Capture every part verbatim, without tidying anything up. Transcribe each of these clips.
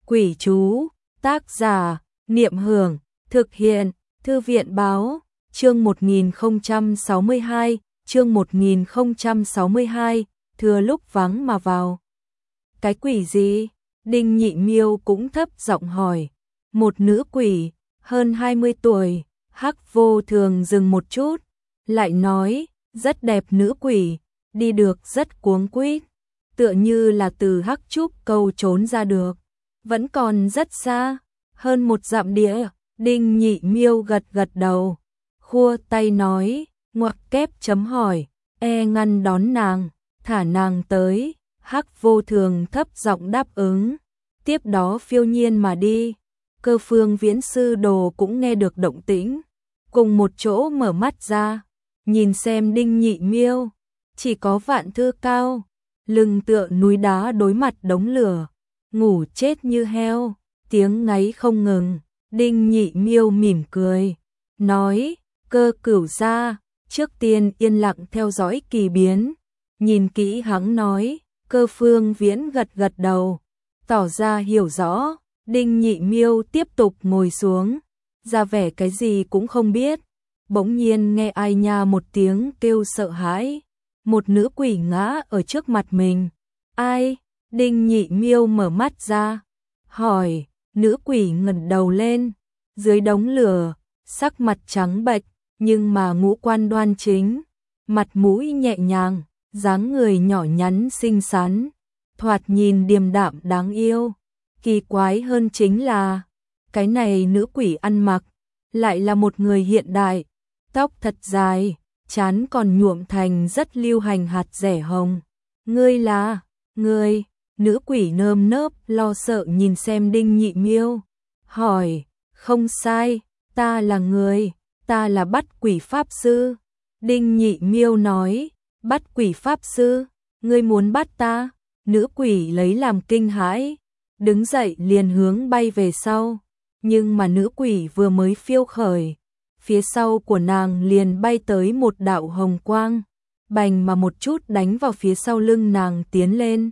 Quỷ chú, tác giả, Niệm Hưởng, thực hiện, Thư viện báo, chương một nghìn không trăm sáu mươi hai, chương một nghìn không trăm sáu mươi hai, thừa lúc vắng mà vào. Cái quỷ gì? Đinh Nhị Miêu cũng thấp giọng hỏi. Một nữ quỷ, hơn hai mươi tuổi, Hắc Vô Thường dừng một chút, lại nói, rất đẹp nữ quỷ, đi được rất cuống quýt, tựa như là từ Hắc Trúc Câu trốn ra được, vẫn còn rất xa, hơn một dặm địa. Đinh Nhị Miêu gật gật đầu, khua tay nói, ngoặc kép chấm hỏi, e ngăn đón nàng, thả nàng tới. Hắc Vô Thường thấp giọng đáp ứng, tiếp đó phiêu nhiên mà đi. Cơ Phương Viễn sư đồ cũng nghe được động tĩnh, cùng một chỗ mở mắt ra, nhìn xem Đinh Nhị Miêu, chỉ có Vạn Thư Cao, lưng tựa núi đá đối mặt đống lửa, ngủ chết như heo, tiếng ngáy không ngừng. Đinh Nhị Miêu mỉm cười, nói, Cơ Cửu gia, trước tiên yên lặng theo dõi kỳ biến. Nhìn kỹ hắn nói, Cơ Phương Viễn gật gật đầu, tỏ ra hiểu rõ. Đinh Nhị Miêu tiếp tục ngồi xuống, ra vẻ cái gì cũng không biết. Bỗng nhiên nghe ai nha một tiếng kêu sợ hãi, một nữ quỷ ngã ở trước mặt mình. Ai? Đinh Nhị Miêu mở mắt ra, hỏi. Nữ quỷ ngẩng đầu lên, dưới đống lửa, sắc mặt trắng bệch, nhưng mà ngũ quan đoan chính, mặt mũi nhẹ nhàng, dáng người nhỏ nhắn xinh xắn, thoạt nhìn điềm đạm đáng yêu. Kỳ quái hơn chính là, cái này nữ quỷ ăn mặc, lại là một người hiện đại, tóc thật dài, trán còn nhuộm thành rất lưu hành hạt rẻ hồng. Ngươi là, ngươi, nữ quỷ nơm nớp lo sợ nhìn xem Đinh Nhị Miêu, hỏi, không sai, ta là người, ta là bắt quỷ pháp sư. Đinh Nhị Miêu nói, bắt quỷ pháp sư, ngươi muốn bắt ta? Nữ quỷ lấy làm kinh hãi, đứng dậy liền hướng bay về sau, nhưng mà nữ quỷ vừa mới phiêu khởi, phía sau của nàng liền bay tới một đạo hồng quang, bành mà một chút đánh vào phía sau lưng nàng tiến lên.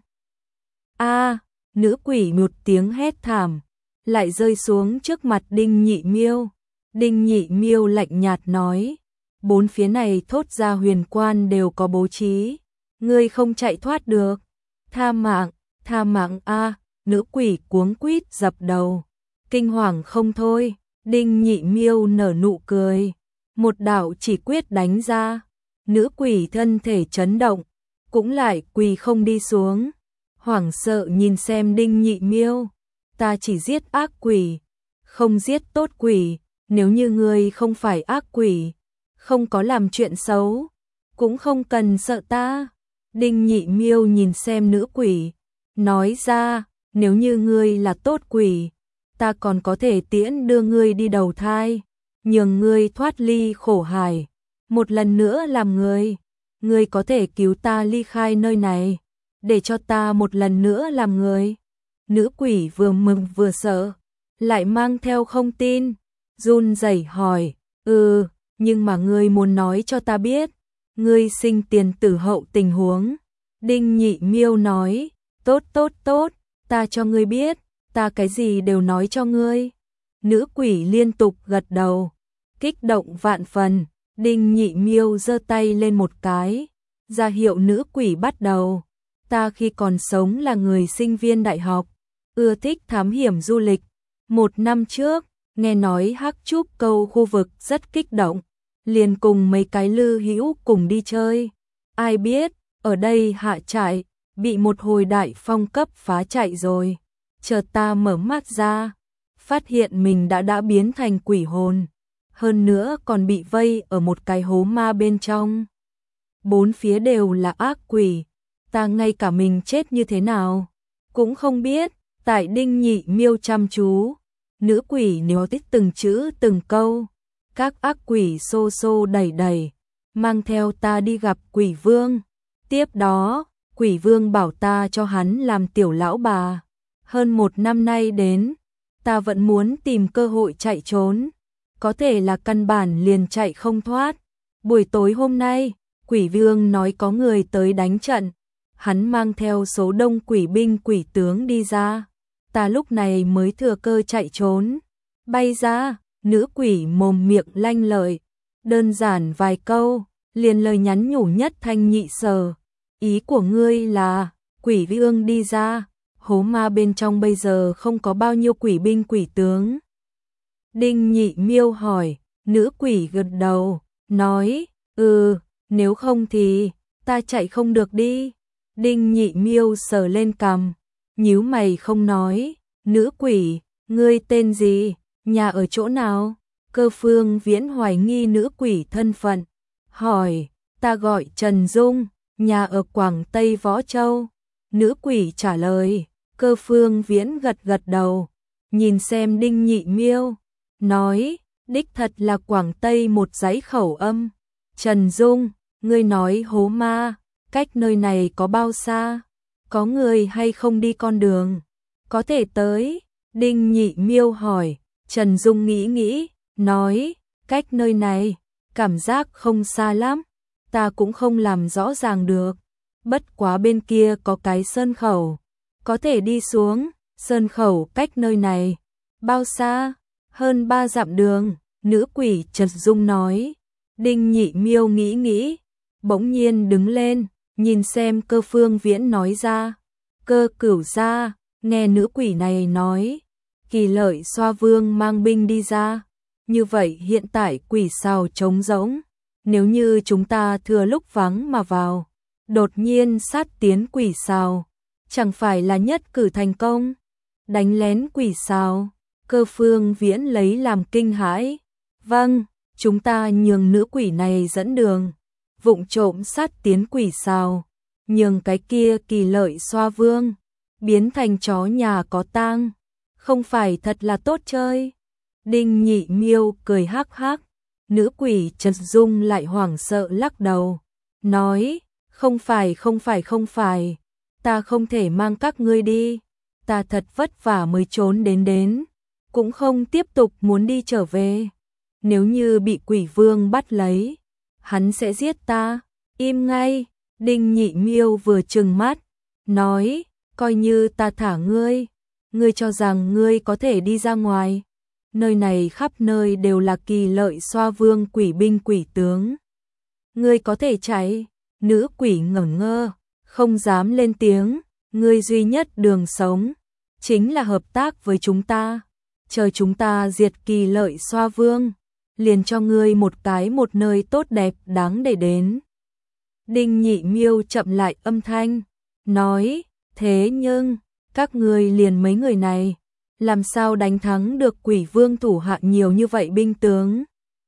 A, nữ quỷ một tiếng hét thảm, lại rơi xuống trước mặt Đinh Nhị Miêu. Đinh Nhị Miêu lạnh nhạt nói, bốn phía này thốt ra huyền quan đều có bố trí, ngươi không chạy thoát được. Tha mạng, tha mạng a. Nữ quỷ cuống quýt dập đầu, kinh hoàng không thôi. Đinh Nhị Miêu nở nụ cười, một đạo chỉ quyết đánh ra, nữ quỷ thân thể chấn động, cũng lại quỳ không đi xuống, hoảng sợ nhìn xem Đinh Nhị Miêu, ta chỉ giết ác quỷ, không giết tốt quỷ, nếu như ngươi không phải ác quỷ, không có làm chuyện xấu, cũng không cần sợ ta. Đinh Nhị Miêu nhìn xem nữ quỷ, nói ra, nếu như ngươi là tốt quỷ, ta còn có thể tiễn đưa ngươi đi đầu thai, nhường ngươi thoát ly khổ hải, một lần nữa làm người, ngươi có thể cứu ta ly khai nơi này, để cho ta một lần nữa làm người. Nữ quỷ vừa mừng vừa sợ, lại mang theo không tin, run rẩy hỏi, ừ, nhưng mà ngươi muốn nói cho ta biết, ngươi sinh tiền tử hậu tình huống. Đinh Nhị Miêu nói, tốt tốt tốt, ta cho ngươi biết, ta cái gì đều nói cho ngươi. Nữ quỷ liên tục gật đầu, kích động vạn phần. Đinh Nhị Miêu giơ tay lên một cái, ra hiệu nữ quỷ bắt đầu. Ta khi còn sống là người sinh viên đại học, ưa thích thám hiểm du lịch. Một năm trước, nghe nói Hắc Trúc Câu khu vực rất kích động, liền cùng mấy cái lư hữu cùng đi chơi. Ai biết, ở đây hạ trại, bị một hồi đại phong cấp phá chạy rồi. Chợt ta mở mắt ra, phát hiện mình đã đã biến thành quỷ hồn, hơn nữa còn bị vây ở một cái hố ma bên trong. Bốn phía đều là ác quỷ, ta ngay cả mình chết như thế nào cũng không biết. Tại Đinh Nhị Miêu chăm chú, nữ quỷ nếu tích từng chữ từng câu, các ác quỷ xô xô đẩy đẩy, mang theo ta đi gặp quỷ vương. Tiếp đó, quỷ vương bảo ta cho hắn làm tiểu lão bà. Hơn một năm nay đến, ta vẫn muốn tìm cơ hội chạy trốn, có thể là căn bản liền chạy không thoát. Buổi tối hôm nay, quỷ vương nói có người tới đánh trận, hắn mang theo số đông quỷ binh quỷ tướng đi ra, ta lúc này mới thừa cơ chạy trốn. Bay ra, nữ quỷ mồm miệng lanh lợi, đơn giản vài câu, liền lời nhắn nhủ nhất thanh nhị sở. Ý của ngươi là, quỷ vương đi ra, hố ma bên trong bây giờ không có bao nhiêu quỷ binh quỷ tướng. Đinh Nhị Miêu hỏi, nữ quỷ gật đầu, nói, ừ, nếu không thì, ta chạy không được đi. Đinh Nhị Miêu sờ lên cằm, nhíu mày không nói, nữ quỷ, ngươi tên gì, nhà ở chỗ nào? Cơ Phương Viễn hoài nghi nữ quỷ thân phận, hỏi, ta gọi Trần Dung, nhà ở Quảng Tây Võ Châu. Nữ quỷ trả lời, Cơ Phương Viễn gật gật đầu, nhìn xem Đinh Nhị Miêu, nói, đích thật là Quảng Tây một dãy khẩu âm. Trần Dung, ngươi nói hố ma, cách nơi này có bao xa? Có người hay không đi con đường? Có thể tới? Đinh Nhị Miêu hỏi. Trần Dung nghĩ nghĩ, nói, cách nơi này, cảm giác không xa lắm, ta cũng không làm rõ ràng được. Bất quá bên kia có cái sơn khẩu, có thể đi xuống. Sơn khẩu cách nơi này, bao xa? Hơn ba dặm đường. Nữ quỷ Trần Dung nói. Đinh Nhị Miêu nghĩ nghĩ, bỗng nhiên đứng lên, nhìn xem Cơ Phương Viễn nói ra. Cơ Cửu gia, nghe nữ quỷ này nói, Kỳ Lợi Xoa Vương mang binh đi ra. Như vậy hiện tại quỷ sào trống rỗng, nếu như chúng ta thừa lúc vắng mà vào, đột nhiên sát tiến quỷ sào, chẳng phải là nhất cử thành công? Đánh lén quỷ sào? Cơ Phương Viễn lấy làm kinh hãi. Vâng, chúng ta nhường nữ quỷ này dẫn đường, vụng trộm sát tiến quỷ sào, nhường cái kia Kỳ Lợi Xoa Vương biến thành chó nhà có tang, không phải thật là tốt chơi? Đinh Nhị Miêu cười hắc hắc. Nữ quỷ Trần Dung lại hoảng sợ lắc đầu, nói, không phải không phải không phải, ta không thể mang các ngươi đi, ta thật vất vả mới trốn đến đến, cũng không tiếp tục muốn đi trở về. Nếu như bị quỷ vương bắt lấy, hắn sẽ giết ta. Im ngay. Đinh Nhị Miêu vừa trừng mắt, nói, coi như ta thả ngươi, ngươi cho rằng ngươi có thể đi ra ngoài? Nơi này khắp nơi đều là Kỳ Lợi Xoa Vương quỷ binh quỷ tướng, ngươi có thể chạy? Nữ quỷ ngẩn ngơ, không dám lên tiếng. Ngươi duy nhất đường sống chính là hợp tác với chúng ta, chờ chúng ta diệt Kỳ Lợi Xoa Vương, liền cho ngươi một cái một nơi tốt đẹp đáng để đến. Đinh Nhị Miêu chậm lại âm thanh, nói, thế nhưng, các ngươi liền mấy người này, làm sao đánh thắng được quỷ vương thủ hạ nhiều như vậy binh tướng?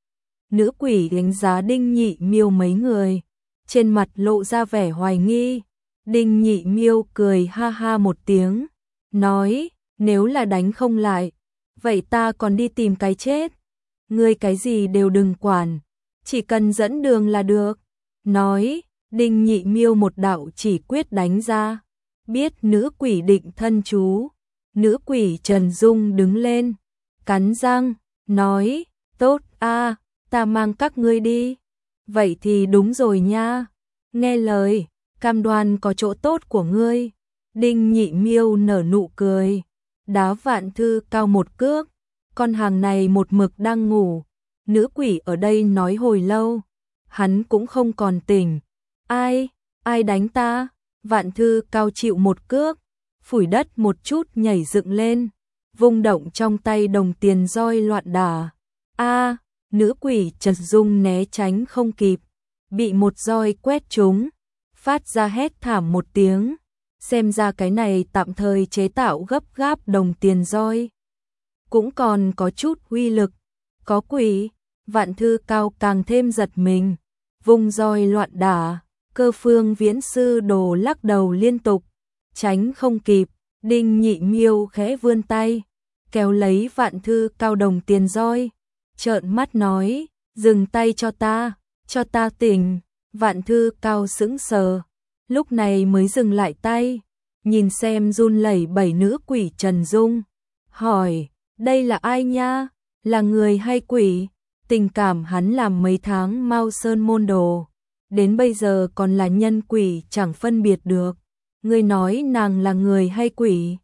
Nữ quỷ đánh giá Đinh Nhị Miêu mấy người, trên mặt lộ ra vẻ hoài nghi. Đinh Nhị Miêu cười ha ha một tiếng, nói, nếu là đánh không lại, vậy ta còn đi tìm cái chết. Ngươi cái gì đều đừng quản, chỉ cần dẫn đường là được. Nói, Đinh Nhị Miêu một đạo chỉ quyết đánh ra, biết nữ quỷ định thân chú. Nữ quỷ Trần Dung đứng lên, cắn răng, nói, tốt a, ta mang các ngươi đi. Vậy thì đúng rồi nha, nghe lời, cam đoan có chỗ tốt của ngươi. Đinh Nhị Miêu nở nụ cười, đá Vạn Thư Cao một cước, con hàng này một mực đang ngủ. Nữ quỷ ở đây nói hồi lâu, hắn cũng không còn tỉnh. Ai, ai đánh ta? Vạn Thư Cao chịu một cước, phủi đất một chút nhảy dựng lên, vung động trong tay đồng tiền roi loạn đả. A, nữ quỷ Trần Dung né tránh không kịp, bị một roi quét trúng, phát ra hét thảm một tiếng. Xem ra cái này tạm thời chế tạo gấp gáp đồng tiền roi cũng còn có chút uy lực. Có quỷ? Vạn Thư Cao càng thêm giật mình, vung roi loạn đả. Cơ Phương Viễn sư đồ lắc đầu liên tục, tránh không kịp. Đinh Nhị Miêu khẽ vươn tay, kéo lấy Vạn Thư Cao đồng tiền roi, trợn mắt nói, dừng tay cho ta, cho ta tỉnh. Vạn Thư Cao sững sờ, lúc này mới dừng lại tay, nhìn xem run lẩy bẩy nữ quỷ Trần Dung, hỏi, đây là ai nha, là người hay quỷ? Tình cảm hắn làm mấy tháng Mao Sơn môn đồ, đến bây giờ còn là nhân quỷ chẳng phân biệt được. Ngươi nói nàng là người hay quỷ?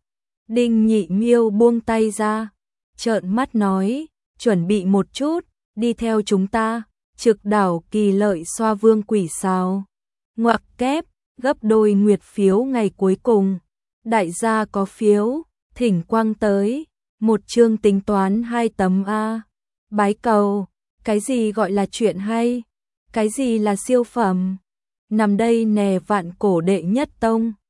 Đinh Nhị Miêu buông tay ra, trợn mắt nói, chuẩn bị một chút, đi theo chúng ta, Trực đảo Kỳ Lợi xoa vương quỷ sao. Ngoặc kép, gấp đôi nguyệt phiếu ngày cuối cùng. Đại gia có phiếu, thỉnh quang tới, một chương tính toán hai tấm A. Bái cầu, cái gì gọi là chuyện hay, cái gì là siêu phẩm. Nằm đây nè vạn cổ đệ nhất tông.